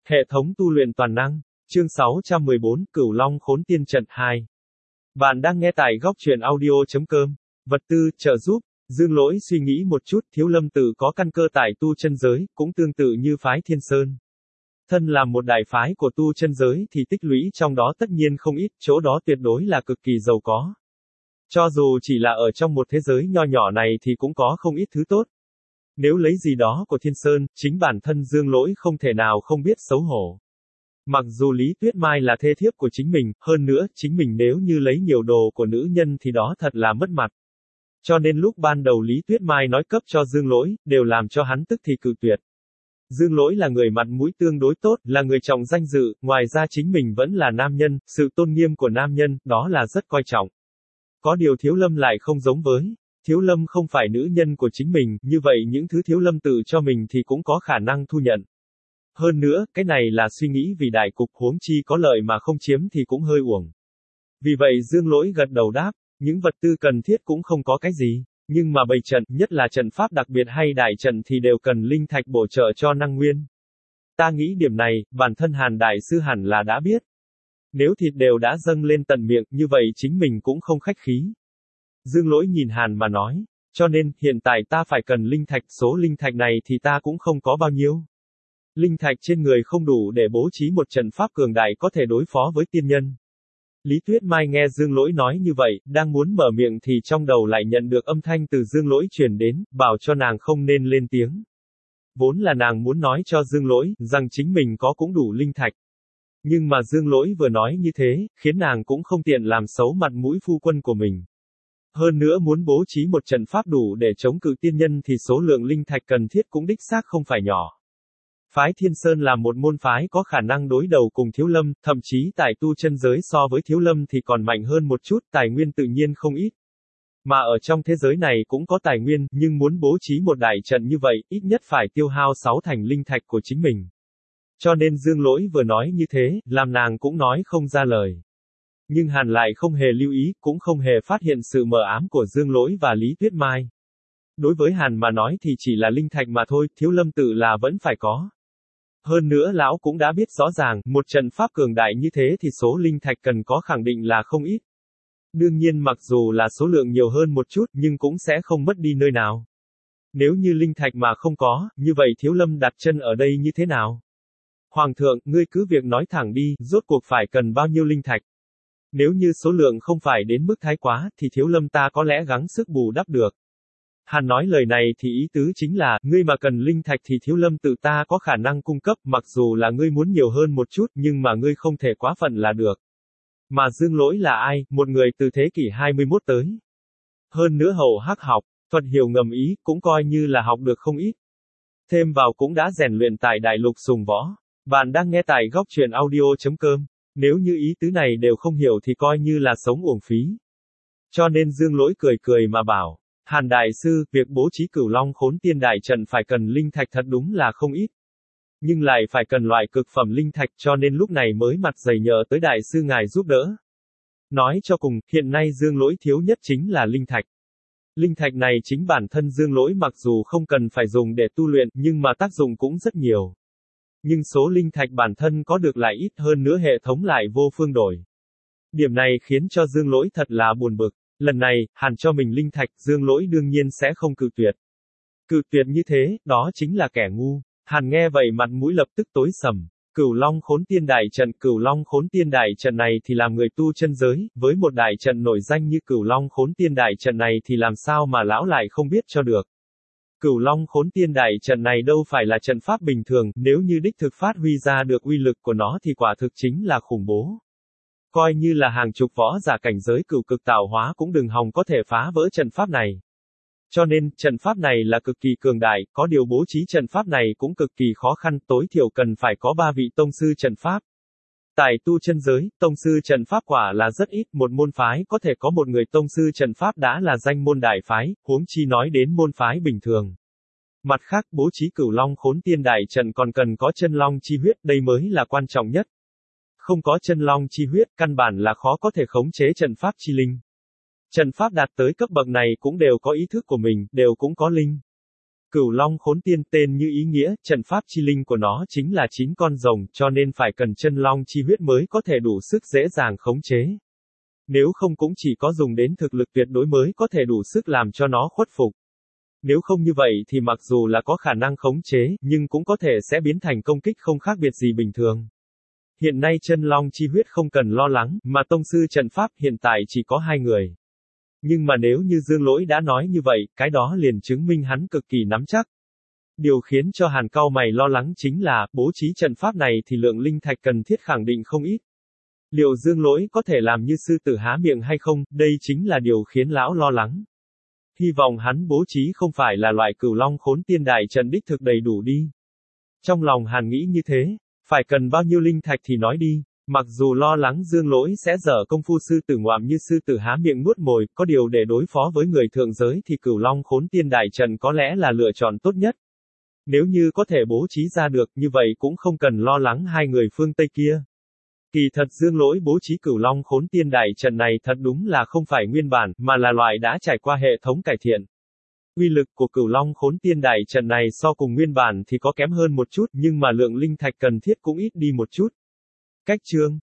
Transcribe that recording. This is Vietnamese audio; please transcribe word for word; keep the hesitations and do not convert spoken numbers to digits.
Hệ thống tu luyện toàn năng. Chương sáu trăm mười bốn, Cửu Long Khốn Tiên Trận hai. Bạn đang nghe tại góc truyện audio.com. Vật tư, trợ giúp. Dương Lỗi suy nghĩ một chút, Thiếu Lâm tự có căn cơ tại tu chân giới, cũng tương tự như phái Thiên Sơn. Thân làm một đại phái của tu chân giới thì tích lũy trong đó tất nhiên không ít, chỗ đó tuyệt đối là cực kỳ giàu có. Cho dù chỉ là ở trong một thế giới nho nhỏ này thì cũng có không ít thứ tốt. Nếu lấy gì đó của Thiên Sơn, chính bản thân Dương Lỗi không thể nào không biết xấu hổ. Mặc dù Lý Tuyết Mai là thê thiếp của chính mình, hơn nữa, chính mình nếu như lấy nhiều đồ của nữ nhân thì đó thật là mất mặt. Cho nên lúc ban đầu Lý Tuyết Mai nói cấp cho Dương Lỗi, đều làm cho hắn tức thì cự tuyệt. Dương Lỗi là người mặt mũi tương đối tốt, là người trọng danh dự, ngoài ra chính mình vẫn là nam nhân, sự tôn nghiêm của nam nhân, đó là rất coi trọng. Có điều Thiếu Lâm lại không giống với. Thiếu Lâm không phải nữ nhân của chính mình, như vậy những thứ Thiếu Lâm tự cho mình thì cũng có khả năng thu nhận. Hơn nữa, cái này là suy nghĩ vì đại cục, huống chi có lợi mà không chiếm thì cũng hơi uổng. Vì vậy Dương Lỗi gật đầu đáp, những vật tư cần thiết cũng không có cái gì, nhưng mà bày trận, nhất là trận pháp đặc biệt hay đại trận thì đều cần linh thạch bổ trợ cho năng nguyên. Ta nghĩ điểm này, bản thân Hàn Đại Sư hẳn là đã biết. Nếu thịt đều đã dâng lên tận miệng, như vậy chính mình cũng không khách khí. Dương Lỗi nhìn Hàn mà nói, cho nên, hiện tại ta phải cần linh thạch, số linh thạch này thì ta cũng không có bao nhiêu. Linh thạch trên người không đủ để bố trí một trận pháp cường đại có thể đối phó với tiên nhân. Lý Tuyết Mai nghe Dương Lỗi nói như vậy, đang muốn mở miệng thì trong đầu lại nhận được âm thanh từ Dương Lỗi truyền đến, bảo cho nàng không nên lên tiếng. Vốn là nàng muốn nói cho Dương Lỗi, rằng chính mình có cũng đủ linh thạch. Nhưng mà Dương Lỗi vừa nói như thế, khiến nàng cũng không tiện làm xấu mặt mũi phu quân của mình. Hơn nữa muốn bố trí một trận pháp đủ để chống cự tiên nhân thì số lượng linh thạch cần thiết cũng đích xác không phải nhỏ. Phái Thiên Sơn là một môn phái có khả năng đối đầu cùng Thiếu Lâm, thậm chí tại tu chân giới so với Thiếu Lâm thì còn mạnh hơn một chút, tài nguyên tự nhiên không ít. Mà ở trong thế giới này cũng có tài nguyên, nhưng muốn bố trí một đại trận như vậy, ít nhất phải tiêu hao sáu thành linh thạch của chính mình. Cho nên Dương Lỗi vừa nói như thế, làm nàng cũng nói không ra lời. Nhưng Hàn lại không hề lưu ý, cũng không hề phát hiện sự mờ ám của Dương Lỗi và Lý Tuyết Mai. Đối với Hàn mà nói thì chỉ là linh thạch mà thôi, Thiếu Lâm tự là vẫn phải có. Hơn nữa lão cũng đã biết rõ ràng, một trận pháp cường đại như thế thì số linh thạch cần có khẳng định là không ít. Đương nhiên mặc dù là số lượng nhiều hơn một chút nhưng cũng sẽ không mất đi nơi nào. Nếu như linh thạch mà không có, như vậy Thiếu Lâm đặt chân ở đây như thế nào? Hoàng thượng, ngươi cứ việc nói thẳng đi, rốt cuộc phải cần bao nhiêu linh thạch? Nếu như số lượng không phải đến mức thái quá, thì Thiếu Lâm ta có lẽ gắng sức bù đắp được. Hàn nói lời này thì ý tứ chính là, ngươi mà cần linh thạch thì Thiếu Lâm tự ta có khả năng cung cấp, mặc dù là ngươi muốn nhiều hơn một chút, nhưng mà ngươi không thể quá phận là được. Mà Dương Lỗi là ai, một người từ thế kỷ hai mươi mốt tới. Hơn nữa hậu hắc học, thuật hiểu ngầm ý, cũng coi như là học được không ít. Thêm vào cũng đã rèn luyện tại Đại Lục Sùng Võ. Bạn đang nghe tại góc truyện audio.com. Nếu như ý tứ này đều không hiểu thì coi như là sống uổng phí. Cho nên Dương Lỗi cười cười mà bảo, Hàn Đại Sư, việc bố trí Cửu Long Khốn Tiên Đại Trận phải cần linh thạch thật đúng là không ít. Nhưng lại phải cần loại cực phẩm linh thạch cho nên lúc này mới mặt dày nhờ tới Đại Sư ngài giúp đỡ. Nói cho cùng, hiện nay Dương Lỗi thiếu nhất chính là linh thạch. Linh thạch này chính bản thân Dương Lỗi mặc dù không cần phải dùng để tu luyện, nhưng mà tác dụng cũng rất nhiều. Nhưng số linh thạch bản thân có được lại ít hơn nữa hệ thống lại vô phương đổi. Điểm này khiến cho Dương Lỗi thật là buồn bực. Lần này, Hàn cho mình linh thạch, Dương Lỗi đương nhiên sẽ không cự tuyệt. Cự tuyệt như thế, đó chính là kẻ ngu. Hàn nghe vậy mặt mũi lập tức tối sầm. Cửu Long Khốn Tiên Đại Trận, Cửu Long Khốn Tiên Đại Trận này thì làm người tu chân giới, với một đại trận nổi danh như Cửu Long Khốn Tiên Đại Trận này thì làm sao mà lão lại không biết cho được. Cửu Long Khốn Tiên Đại Trận này đâu phải là trận pháp bình thường, nếu như đích thực phát huy ra được uy lực của nó thì quả thực chính là khủng bố. Coi như là hàng chục võ giả cảnh giới cửu cực tạo hóa cũng đừng hòng có thể phá vỡ trận pháp này. Cho nên, trận pháp này là cực kỳ cường đại, có điều bố trí trận pháp này cũng cực kỳ khó khăn, tối thiểu cần phải có ba vị tông sư trận pháp. Tại tu chân giới, tông sư trận pháp quả là rất ít, một môn phái có thể có một người tông sư trận pháp đã là danh môn đại phái, huống chi nói đến môn phái bình thường. Mặt khác, bố trí Cửu Long Khốn Tiên Đại Trận còn cần có chân long chi huyết, đây mới là quan trọng nhất. Không có chân long chi huyết, căn bản là khó có thể khống chế trận pháp chi linh. Trận pháp đạt tới cấp bậc này cũng đều có ý thức của mình, đều cũng có linh. Cửu Long Khốn Tiên tên như ý nghĩa, trận pháp chi linh của nó chính là chín con rồng, cho nên phải cần chân long chi huyết mới có thể đủ sức dễ dàng khống chế. Nếu không cũng chỉ có dùng đến thực lực tuyệt đối mới có thể đủ sức làm cho nó khuất phục. Nếu không như vậy thì mặc dù là có khả năng khống chế, nhưng cũng có thể sẽ biến thành công kích không khác biệt gì bình thường. Hiện nay chân long chi huyết không cần lo lắng, mà tông sư trận pháp hiện tại chỉ có hai người. Nhưng mà nếu như Dương Lỗi đã nói như vậy, cái đó liền chứng minh hắn cực kỳ nắm chắc. Điều khiến cho Hàn cau mày lo lắng chính là, bố trí trận pháp này thì lượng linh thạch cần thiết khẳng định không ít. Liệu Dương Lỗi có thể làm như sư tử há miệng hay không, đây chính là điều khiến lão lo lắng. Hy vọng hắn bố trí không phải là loại Cửu Long Khốn Tiên đại trận đích thực đầy đủ đi. Trong lòng Hàn nghĩ như thế, phải cần bao nhiêu linh thạch thì nói đi. Mặc dù lo lắng Dương Lỗi sẽ dở công phu sư tử ngoạm như sư tử há miệng nuốt mồi, có điều để đối phó với người thượng giới thì Cửu Long Khốn Tiên đại trận có lẽ là lựa chọn tốt nhất. Nếu như có thể bố trí ra được, như vậy cũng không cần lo lắng hai người phương Tây kia. Kỳ thật Dương Lỗi bố trí Cửu Long Khốn Tiên đại trận này thật đúng là không phải nguyên bản, mà là loại đã trải qua hệ thống cải thiện. Uy lực của Cửu Long Khốn Tiên đại trận này so cùng nguyên bản thì có kém hơn một chút, nhưng mà lượng linh thạch cần thiết cũng ít đi một chút. Cách chương